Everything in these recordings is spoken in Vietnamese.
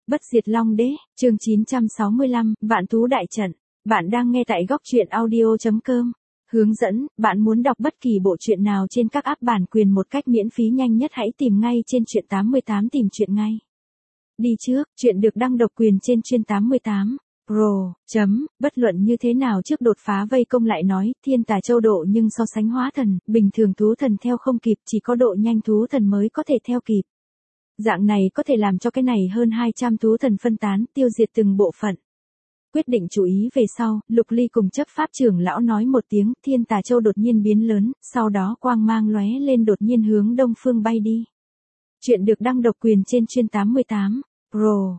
Bất diệt Long Đế, chương 965, Vạn Thú Đại Trận. Bạn đang nghe tại góc truyện audio.com. Hướng dẫn, bạn muốn đọc bất kỳ bộ truyện nào trên các app bản quyền một cách miễn phí nhanh nhất hãy tìm ngay trên truyện 88 tìm truyện ngay. Đi trước, truyện được đăng độc quyền trên truyện 88. Pro. Bất luận như thế nào trước đột phá vây công lại nói, thiên tà châu độ nhưng so sánh hóa thần, bình thường thú thần theo không kịp, chỉ có độ nhanh thú thần mới có thể theo kịp. Dạng này có thể làm cho cái này hơn 200 thú thần phân tán, tiêu diệt từng bộ phận. Quyết định chú ý về sau, Lục Ly cùng chấp pháp trưởng lão nói một tiếng, thiên tà châu đột nhiên biến lớn, sau đó quang mang lóe lên đột nhiên hướng đông phương bay đi. Chuyện được đăng độc quyền trên truyện 88. Pro.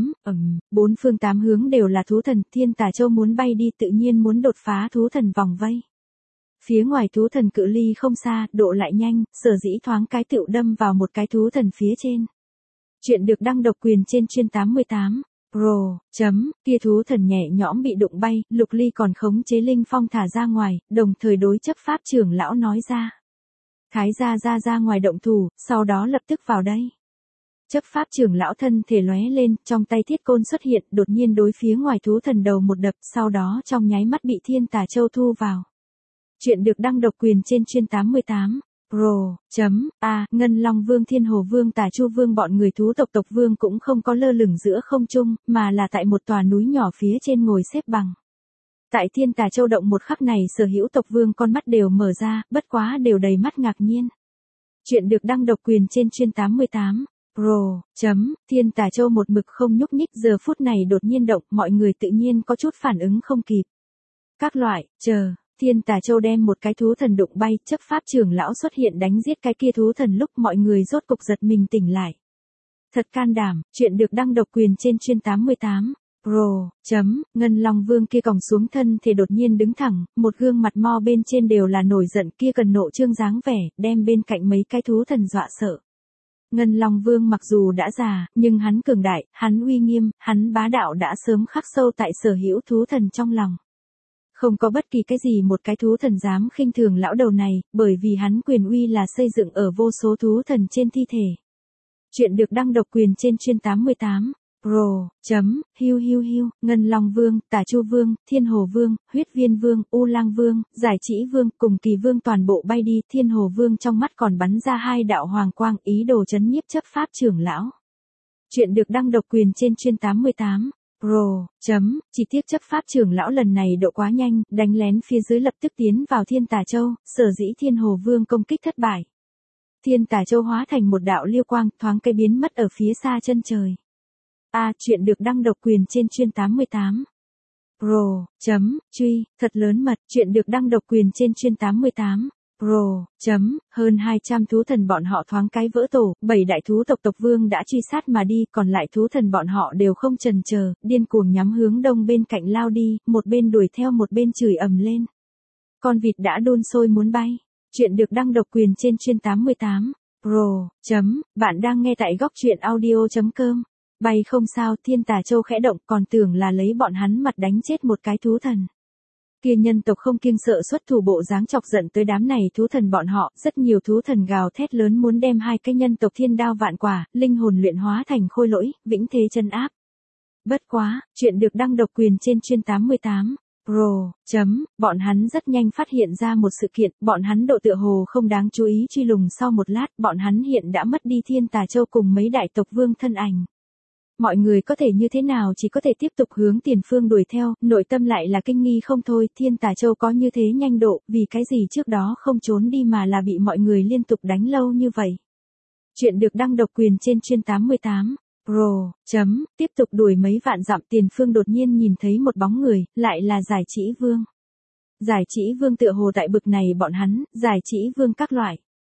Bốn phương tám hướng đều là thú thần, thiên tà châu muốn bay đi tự nhiên muốn đột phá thú thần vòng vây. Phía ngoài thú thần cự ly không xa, độ lại nhanh, sở dĩ thoáng cái tựu đâm vào một cái thú thần phía trên. Chuyện được đăng độc quyền trên truyện 88. Pro. Kia thú thần nhẹ nhõm bị đụng bay, Lục Ly còn khống chế linh phong thả ra ngoài, đồng thời đối chấp pháp trưởng lão nói ra. Thái gia ra ngoài động thủ, sau đó lập tức vào đây. Chấp pháp trưởng lão thân thể lóe lên, trong tay thiết côn xuất hiện, đột nhiên đối phía ngoài thú thần đầu một đập, sau đó trong nháy mắt bị thiên tà châu thu vào. Chuyện được đăng độc quyền trên truyện 88. Pro. Ngân Long Vương, Thiên Hồ Vương, Tà Chu Vương bọn người thú tộc tộc vương cũng không có lơ lửng giữa không trung, mà là tại một tòa núi nhỏ phía trên ngồi xếp bằng. Tại thiên tà châu động một khắc này sở hữu tộc vương con mắt đều mở ra, bất quá đều đầy mắt ngạc nhiên. Chuyện được đăng độc quyền trên truyện 88. Pro. Thiên tà châu một mực không nhúc nhích, giờ phút này đột nhiên động, mọi người tự nhiên có chút phản ứng không kịp. Các loại, thiên tà châu đem một cái thú thần đụng bay, chấp pháp trưởng lão xuất hiện đánh giết cái kia thú thần lúc mọi người rốt cục giật mình tỉnh lại. Thật can đảm, chuyện được đăng độc quyền trên truyện 88. Pro. Ngân Long Vương kia còng xuống thân thể đột nhiên đứng thẳng, một gương mặt mo bên trên đều là nổi giận, kia cần nộ trương dáng vẻ, đem bên cạnh mấy cái thú thần dọa sợ. Ngân Long Vương mặc dù đã già, nhưng hắn cường đại, hắn uy nghiêm, hắn bá đạo đã sớm khắc sâu tại sở hữu thú thần trong lòng. Không có bất kỳ cái gì một cái thú thần dám khinh thường lão đầu này, bởi vì hắn quyền uy là xây dựng ở vô số thú thần trên thi thể. Chuyện được đăng độc quyền trên truyện 88. Pro. Ngân Long Vương, Tà Chu Vương, Thiên Hồ Vương, Huyết Viên Vương, U Lang Vương, Giải Chỉ Vương, cùng Kỳ Vương toàn bộ bay đi, Thiên Hồ Vương trong mắt còn bắn ra hai đạo hoàng quang, ý đồ chấn nhiếp chấp pháp trưởng lão. Chuyện được đăng độc quyền trên truyện 88. Pro. Chỉ tiếc chấp pháp trưởng lão lần này độ quá nhanh, đánh lén phía dưới lập tức tiến vào thiên tà châu, sở dĩ Thiên Hồ Vương công kích thất bại. Thiên tà châu hóa thành một đạo liêu quang, thoáng cái biến mất ở phía xa chân trời. Chuyện được đăng độc quyền trên truyện 88. Pro. Thật lớn mật, chuyện được đăng độc quyền trên truyện 88. Pro. Hơn 200 thú thần bọn họ thoáng cái vỡ tổ, 7 đại thú tộc vương đã truy sát mà đi, còn lại thú thần bọn họ đều không chần chờ, điên cuồng nhắm hướng đông bên cạnh lao đi, một bên đuổi theo một bên chửi ầm lên. Con vịt đã đun sôi muốn bay. Chuyện được đăng độc quyền trên truyện 88. Pro. Bạn đang nghe tại góc truyện audio.com. Bay không sao, thiên tà châu khẽ động, còn tưởng là lấy bọn hắn mặt đánh chết một cái thú thần. Kia nhân tộc không kiêng sợ xuất thủ bộ dáng chọc giận tới đám này thú thần bọn họ, rất nhiều thú thần gào thét lớn muốn đem hai cái nhân tộc thiên đao vạn quả, linh hồn luyện hóa thành khôi lỗi, vĩnh thế chân áp. Bất quá, chuyện được đăng độc quyền trên truyện 88. Pro. Bọn hắn rất nhanh phát hiện ra một sự kiện, bọn hắn độ tựa hồ không đáng chú ý truy lùng sau một lát, bọn hắn hiện đã mất đi thiên tà châu cùng mấy đại tộc vương thân ảnh. Mọi người có thể như thế nào chỉ có thể tiếp tục hướng tiền phương đuổi theo, nội tâm lại là kinh nghi không thôi, thiên tà châu có như thế nhanh độ, vì cái gì trước đó không trốn đi mà là bị mọi người liên tục đánh lâu như vậy. Chuyện được đăng độc quyền trên truyện 88. Pro. Tiếp tục đuổi mấy vạn dặm tiền phương đột nhiên nhìn thấy một bóng người, lại là Giải Chỉ Vương. Giải Chỉ Vương tựa hồ tại bực này bọn hắn, Giải Chỉ Vương các loại.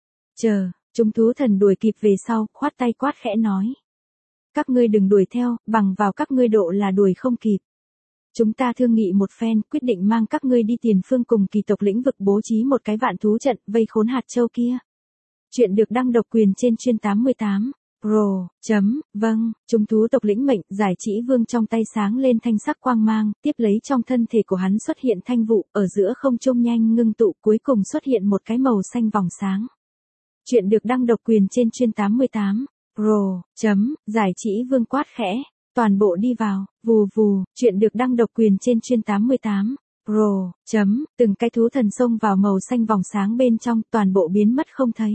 Chúng thú thần đuổi kịp về sau, khoát tay quát khẽ nói. Các ngươi đừng đuổi theo, bằng vào các ngươi độ là đuổi không kịp. Chúng ta thương nghị một phen, quyết định mang các ngươi đi tiền phương cùng kỳ tộc lĩnh vực bố trí một cái vạn thú trận, vây khốn hạt châu kia. Chuyện được đăng độc quyền trên truyện 88. Pro. Vâng, chúng thú tộc lĩnh mệnh, Giải Chỉ Vương trong tay sáng lên thanh sắc quang mang, tiếp lấy trong thân thể của hắn xuất hiện thanh vụ, ở giữa không trung nhanh ngưng tụ, cuối cùng xuất hiện một cái màu xanh vòng sáng. Chuyện được đăng độc quyền trên truyện 88. Pro. Giải Chỉ Vương quát khẽ. toàn bộ đi vào, vù vù, chuyện được đăng độc quyền trên chuyên 88. Pro, từng cái thú thần xông vào màu xanh vòng sáng bên trong, toàn bộ biến mất không thấy.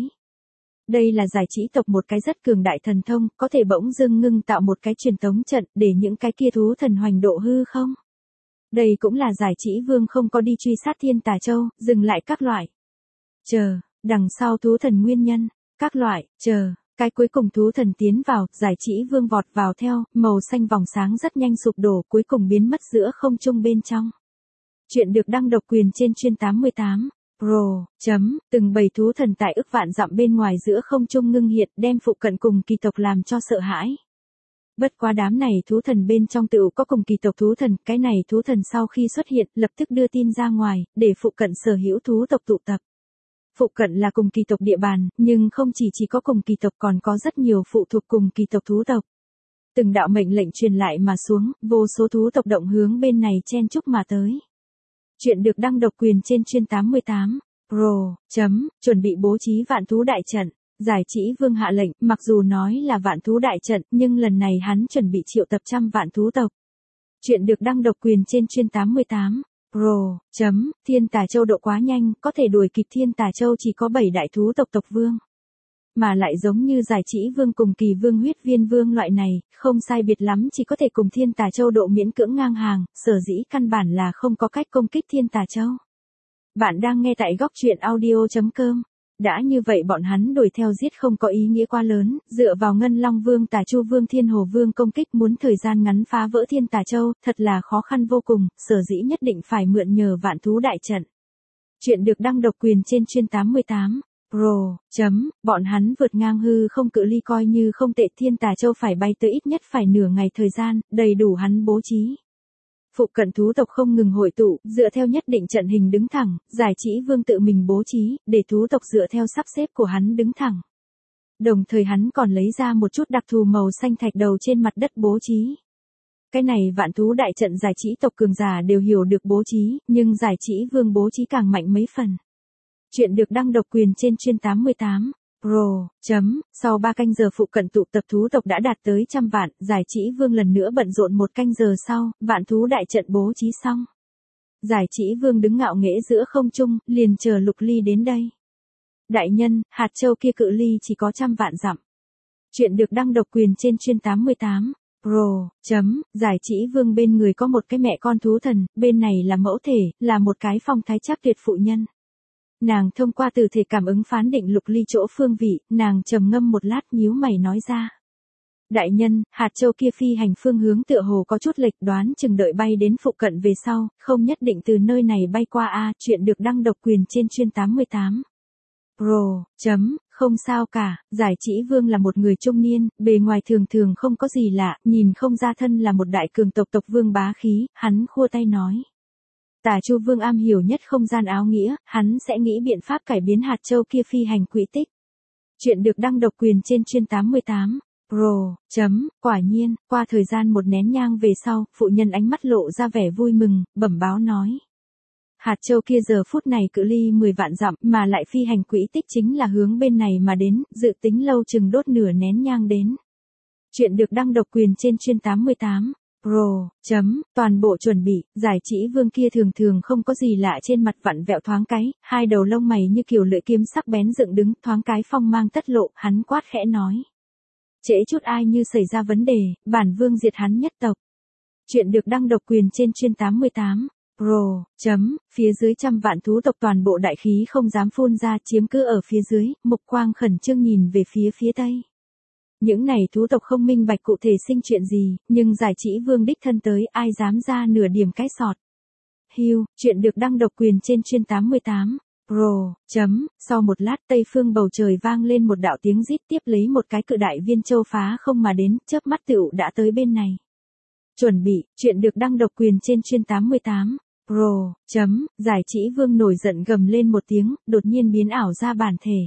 Đây là giải trí tộc một cái rất cường đại thần thông, có thể bỗng dưng ngưng tạo một cái truyền tống trận để những cái kia thú thần hoành độ hư không. Đây cũng là giải trí vương không có đi truy sát Thiên Tà Châu, dừng lại các loại. Chờ, đằng sau thú thần nguyên nhân, các loại, chờ, cái cuối cùng thú thần tiến vào, giải trí vương vọt vào theo, màu xanh vòng sáng rất nhanh sụp đổ, cuối cùng biến mất giữa không trung bên trong. Chuyện được đăng độc quyền trên chuyên 88. Pro, từng bầy thú thần tại ức vạn dặm bên ngoài giữa không trung ngưng hiện, đem phụ cận cùng kỳ tộc làm cho sợ hãi. Bất quá đám này thú thần bên trong tựu có cùng kỳ tộc thú thần, cái này thú thần sau khi xuất hiện, lập tức đưa tin ra ngoài, để phụ cận sở hữu thú tộc tụ tập. Phụ cận là cùng kỳ tộc địa bàn, nhưng không chỉ có cùng kỳ tộc còn có rất nhiều phụ thuộc cùng kỳ tộc thú tộc. Từng đạo mệnh lệnh truyền lại mà xuống, vô số thú tộc động hướng bên này chen chúc mà tới. Chuyện được đăng độc quyền trên chuyên 88. Pro, chuẩn bị bố trí vạn thú đại trận. Giải trí vương hạ lệnh, mặc dù nói là vạn thú đại trận, nhưng lần này hắn chuẩn bị triệu tập trăm vạn thú tộc. Chuyện được đăng độc quyền trên chuyên 88. Pro, Thiên Tà Châu độ quá nhanh, có thể đuổi kịp Thiên Tà Châu chỉ có 7 đại thú tộc tộc vương. Mà lại giống như giải trí vương cùng kỳ vương huyết viên vương loại này, không sai biệt lắm chỉ có thể cùng Thiên Tà Châu độ miễn cưỡng ngang hàng, sở dĩ căn bản là không có cách công kích Thiên Tà Châu. Bạn đang nghe tại góc truyện audio.com. Đã như vậy bọn hắn đuổi theo giết không có ý nghĩa quá lớn, dựa vào Ngân Long Vương Tà Chu Vương Thiên Hồ Vương công kích muốn thời gian ngắn phá vỡ Thiên Tà Châu, thật là khó khăn vô cùng, sở dĩ nhất định phải mượn nhờ vạn thú đại trận. Chuyện được đăng độc quyền trên chuyên 88. Pro, bọn hắn vượt ngang hư không cự ly coi như không tệ, Thiên Tà Châu phải bay tới ít nhất phải nửa ngày thời gian, đầy đủ hắn bố trí. Phụ cận thú tộc không ngừng hội tụ, dựa theo nhất định trận hình đứng thẳng, giải trí vương tự mình bố trí, để thú tộc dựa theo sắp xếp của hắn đứng thẳng. Đồng thời hắn còn lấy ra một chút đặc thù màu xanh thạch đầu trên mặt đất bố trí. Cái này vạn thú đại trận giải trí tộc cường giả đều hiểu được bố trí, nhưng giải trí vương bố trí càng mạnh mấy phần. Chuyện được đăng độc quyền trên chuyên 88. Pro, sau 3 canh giờ phụ cận tụ tập thú tộc đã đạt tới trăm vạn, giải trí vương lần nữa bận rộn 1 canh giờ sau, vạn thú đại trận bố trí xong. Giải trí vương đứng ngạo nghễ giữa không trung, liền chờ Lục Ly đến đây. Đại nhân, hạt châu kia cự ly chỉ có 100 vạn dặm. Chuyện được đăng độc quyền trên chuyên 88. Pro, giải trí vương bên người có một cái mẹ con thú thần, bên này là mẫu thể, là một cái phong thái chắc tuyệt phụ nhân. Nàng thông qua từ thể cảm ứng phán định Lục Ly chỗ phương vị, nàng trầm ngâm một lát nhíu mày nói ra. Đại nhân, hạt châu kia phi hành phương hướng tựa hồ có chút lệch, đoán chừng đợi bay đến phụ cận về sau, không nhất định từ nơi này bay qua a. Chuyện được đăng độc quyền trên chuyên 88. Pro, không sao cả, giải trí vương là một người trung niên, bề ngoài thường thường không có gì lạ, nhìn không ra thân là một đại cường tộc vương bá khí, hắn khua tay nói. Tà Chu Vương am hiểu nhất không gian áo nghĩa, hắn sẽ nghĩ biện pháp cải biến hạt châu kia phi hành quỹ tích. Chuyện được đăng độc quyền trên chuyên 88. Pro, quả nhiên, qua thời gian 1 nén nhang về sau, phụ nhân ánh mắt lộ ra vẻ vui mừng, bẩm báo nói. Hạt châu kia giờ phút này cự ly 10 vạn dặm, mà lại phi hành quỹ tích chính là hướng bên này mà đến, dự tính lâu chừng đốt nửa nén nhang đến. Chuyện được đăng độc quyền trên chuyên 88. Pro, toàn bộ chuẩn bị, giải trí vương kia thường thường không có gì lạ trên mặt vặn vẹo thoáng cái, 2 đầu lông mày như kiểu lưỡi kiếm sắc bén dựng đứng, thoáng cái phong mang tất lộ, hắn quát khẽ nói. Trễ chút ai như xảy ra vấn đề, bản vương diệt hắn nhất tộc. Chuyện được đăng độc quyền trên chuyên 88. Pro, phía dưới 100 vạn thú tộc toàn bộ đại khí không dám phun ra, chiếm cứ ở phía dưới, mục quang khẩn trương nhìn về phía tây. Những này thú tộc không minh bạch cụ thể sinh chuyện gì, nhưng giải trí vương đích thân tới, ai dám ra nửa điểm cái sọt. Hưu, chuyện được đăng độc quyền trên chuyên 88. Pro, sau một lát tây phương bầu trời vang lên một đạo tiếng rít, tiếp lấy một cái cự đại viên châu phá không mà đến, chớp mắt tựu đã tới bên này. Chuẩn bị, chuyện được đăng độc quyền trên chuyên 88. Pro, giải trí vương nổi giận gầm lên một tiếng, đột nhiên biến ảo ra bản thể.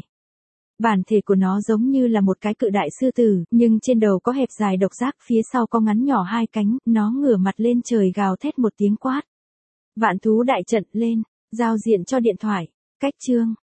Bản thể của nó giống như là một cái cự đại sư tử, nhưng trên đầu có hẹp dài độc giác, phía sau có ngắn nhỏ 2 cánh, nó ngửa mặt lên trời gào thét một tiếng quát. Vạn thú đại trận lên, giao diện cho điện thoại, cách chương.